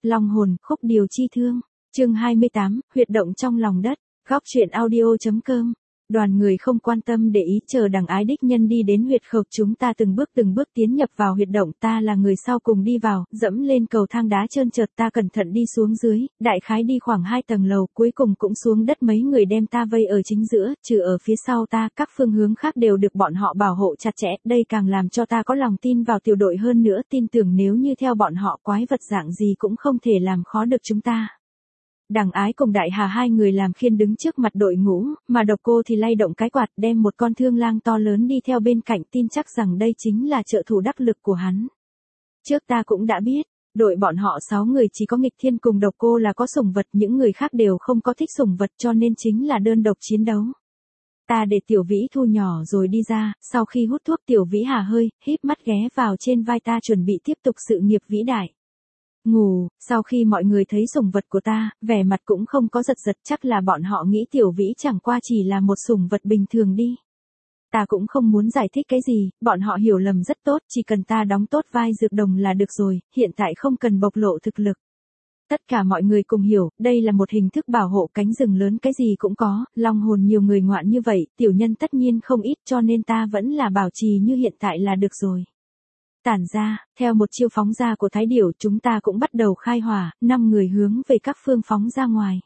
Long hồn, khúc điều chi thương. Chương 28, huyệt động trong lòng đất. Góc truyện audio.com. Đoàn người không quan tâm để ý chờ đằng ái đích nhân đi đến huyệt khẩu, chúng ta từng bước tiến nhập vào huyệt động, ta là người sau cùng đi vào, dẫm lên cầu thang đá trơn trượt, ta cẩn thận đi xuống dưới, đại khái đi khoảng 2 tầng lầu, cuối cùng cũng xuống đất, mấy người đem ta vây ở chính giữa, trừ ở phía sau ta, các phương hướng khác đều được bọn họ bảo hộ chặt chẽ, đây càng làm cho ta có lòng tin vào tiểu đội hơn nữa, tin tưởng nếu như theo bọn họ, quái vật dạng gì cũng không thể làm khó được chúng ta. Đằng ái cùng đại hà hai người làm khiên đứng trước mặt đội ngũ, mà độc cô thì lay động cái quạt đem một con thương lang to lớn đi theo bên cạnh, tin chắc rằng đây chính là trợ thủ đắc lực của hắn. Trước ta cũng đã biết, đội bọn họ 6 người chỉ có nghịch thiên cùng độc cô là có sủng vật, những người khác đều không có thích sủng vật cho nên chính là đơn độc chiến đấu. Ta để Tiểu Vĩ thu nhỏ rồi đi ra, sau khi hút thuốc Tiểu Vĩ hà hơi, híp mắt ghé vào trên vai ta chuẩn bị tiếp tục sự nghiệp vĩ đại. Ngủ, sau khi mọi người thấy sủng vật của ta, vẻ mặt cũng không có giật giật, chắc là bọn họ nghĩ Tiểu Vĩ chẳng qua chỉ là một sủng vật bình thường đi. Ta cũng không muốn giải thích cái gì, bọn họ hiểu lầm rất tốt, chỉ cần ta đóng tốt vai dược đồng là được rồi, hiện tại không cần bộc lộ thực lực. Tất cả mọi người cùng hiểu, đây là một hình thức bảo hộ, cánh rừng lớn cái gì cũng có, long hồn nhiều người ngoạn như vậy, tiểu nhân tất nhiên không ít cho nên ta vẫn là bảo trì như hiện tại là được rồi. Tản ra, theo một chiêu phóng ra của Thái Điểu, chúng ta cũng bắt đầu khai hỏa, 5 người hướng về các phương phóng ra ngoài.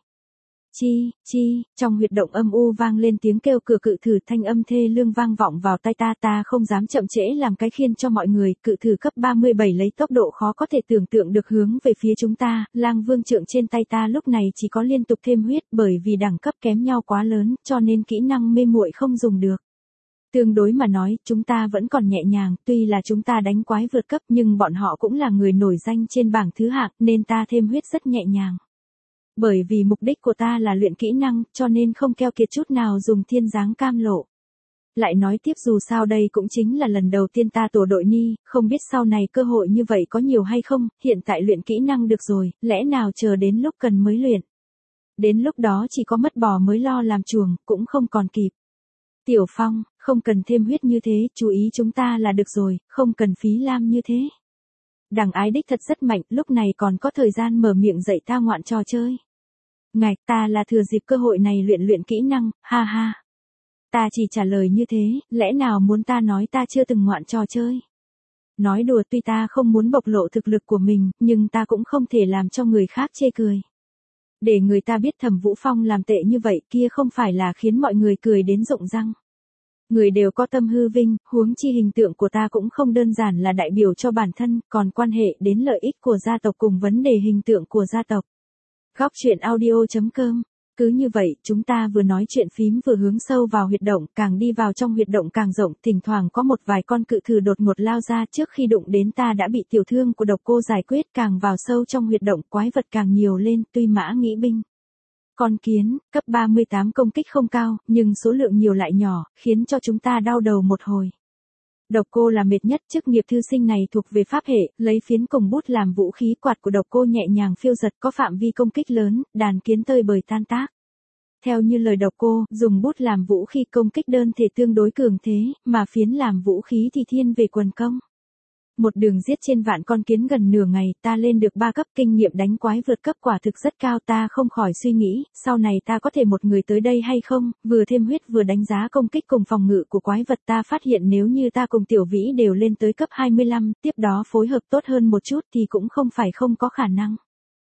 Chi, trong huyệt động âm u vang lên tiếng kêu cửa, cự thử thanh âm thê lương vang vọng vào tai ta không dám chậm trễ làm cái khiên cho mọi người, cự thử cấp 37 lấy tốc độ khó có thể tưởng tượng được hướng về phía chúng ta, lang vương trượng trên tay ta lúc này chỉ có liên tục thêm huyết, bởi vì đẳng cấp kém nhau quá lớn, cho nên kỹ năng mê muội không dùng được. Tương đối mà nói, chúng ta vẫn còn nhẹ nhàng, tuy là chúng ta đánh quái vượt cấp nhưng bọn họ cũng là người nổi danh trên bảng thứ hạng nên ta thêm huyết rất nhẹ nhàng. Bởi vì mục đích của ta là luyện kỹ năng, cho nên không keo kiệt chút nào dùng thiên giáng cam lộ. Lại nói tiếp, dù sao đây cũng chính là lần đầu tiên ta tổ đội ni, không biết sau này cơ hội như vậy có nhiều hay không, hiện tại luyện kỹ năng được rồi, lẽ nào chờ đến lúc cần mới luyện. Đến lúc đó chỉ có mất bò mới lo làm chuồng, cũng không còn kịp. Tiểu Phong, không cần thêm huyết như thế, chú ý chúng ta là được rồi, không cần phí lam như thế. Đằng ái đích thật rất mạnh, lúc này còn có thời gian mở miệng dạy ta ngoạn trò chơi. Ngạch, ta là thừa dịp cơ hội này luyện kỹ năng, ha ha. Ta chỉ trả lời như thế, lẽ nào muốn ta nói ta chưa từng ngoạn trò chơi. Nói đùa, tuy ta không muốn bộc lộ thực lực của mình, nhưng ta cũng không thể làm cho người khác chê cười. Để người ta biết Thẩm Vũ Phong làm tệ như vậy kia không phải là khiến mọi người cười đến rụng răng. Người đều có tâm hư vinh, huống chi hình tượng của ta cũng không đơn giản là đại biểu cho bản thân, còn quan hệ đến lợi ích của gia tộc cùng vấn đề hình tượng của gia tộc. Góc truyện audio.com. Cứ như vậy, chúng ta vừa nói chuyện phím vừa hướng sâu vào huyệt động, càng đi vào trong huyệt động càng rộng, thỉnh thoảng có một vài con cự thử đột ngột lao ra, trước khi đụng đến ta đã bị tiểu thương của độc cô giải quyết, càng vào sâu trong huyệt động, quái vật càng nhiều lên, tuy mã nghĩ binh. Con kiến, cấp 38 công kích không cao, nhưng số lượng nhiều lại nhỏ, khiến cho chúng ta đau đầu một hồi. Độc cô là mệt nhất, chức nghiệp thư sinh này thuộc về pháp hệ, lấy phiến cùng bút làm vũ khí, quạt của độc cô nhẹ nhàng phiêu giật, có phạm vi công kích lớn, đàn kiến tơi bời tan tác. Theo như lời độc cô, dùng bút làm vũ khí công kích đơn thể tương đối cường thế, mà phiến làm vũ khí thì thiên về quần công. Một đường giết trên vạn con kiến gần nửa ngày, ta lên được 3 cấp, kinh nghiệm đánh quái vượt cấp quả thực rất cao, ta không khỏi suy nghĩ, sau này ta có thể một người tới đây hay không, vừa thêm huyết vừa đánh giá công kích cùng phòng ngự của quái vật, ta phát hiện nếu như ta cùng Tiểu Vĩ đều lên tới cấp 25, tiếp đó phối hợp tốt hơn một chút thì cũng không phải không có khả năng.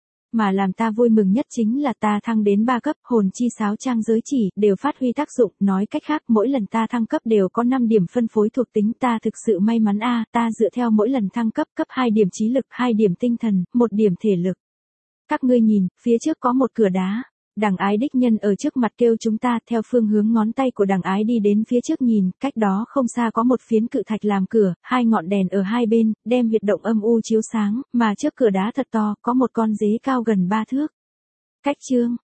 Mà làm ta vui mừng nhất chính là ta thăng đến 3 cấp, hồn chi sáo trang giới chỉ, đều phát huy tác dụng, nói cách khác mỗi lần ta thăng cấp đều có 5 điểm phân phối thuộc tính, ta thực sự may mắn a, ta dựa theo mỗi lần thăng cấp, cấp 2 điểm trí lực, 2 điểm tinh thần, 1 điểm thể lực. Các ngươi nhìn, phía trước có một cửa đá. Đằng ái đích nhân ở trước mặt kêu chúng ta, theo phương hướng ngón tay của đằng ái đi đến phía trước nhìn, cách đó không xa có một phiến cự thạch làm cửa, 2 ngọn đèn ở hai bên, đem huyệt động âm u chiếu sáng, mà trước cửa đá thật to, có một con dế cao gần 3 thước. Cách chương,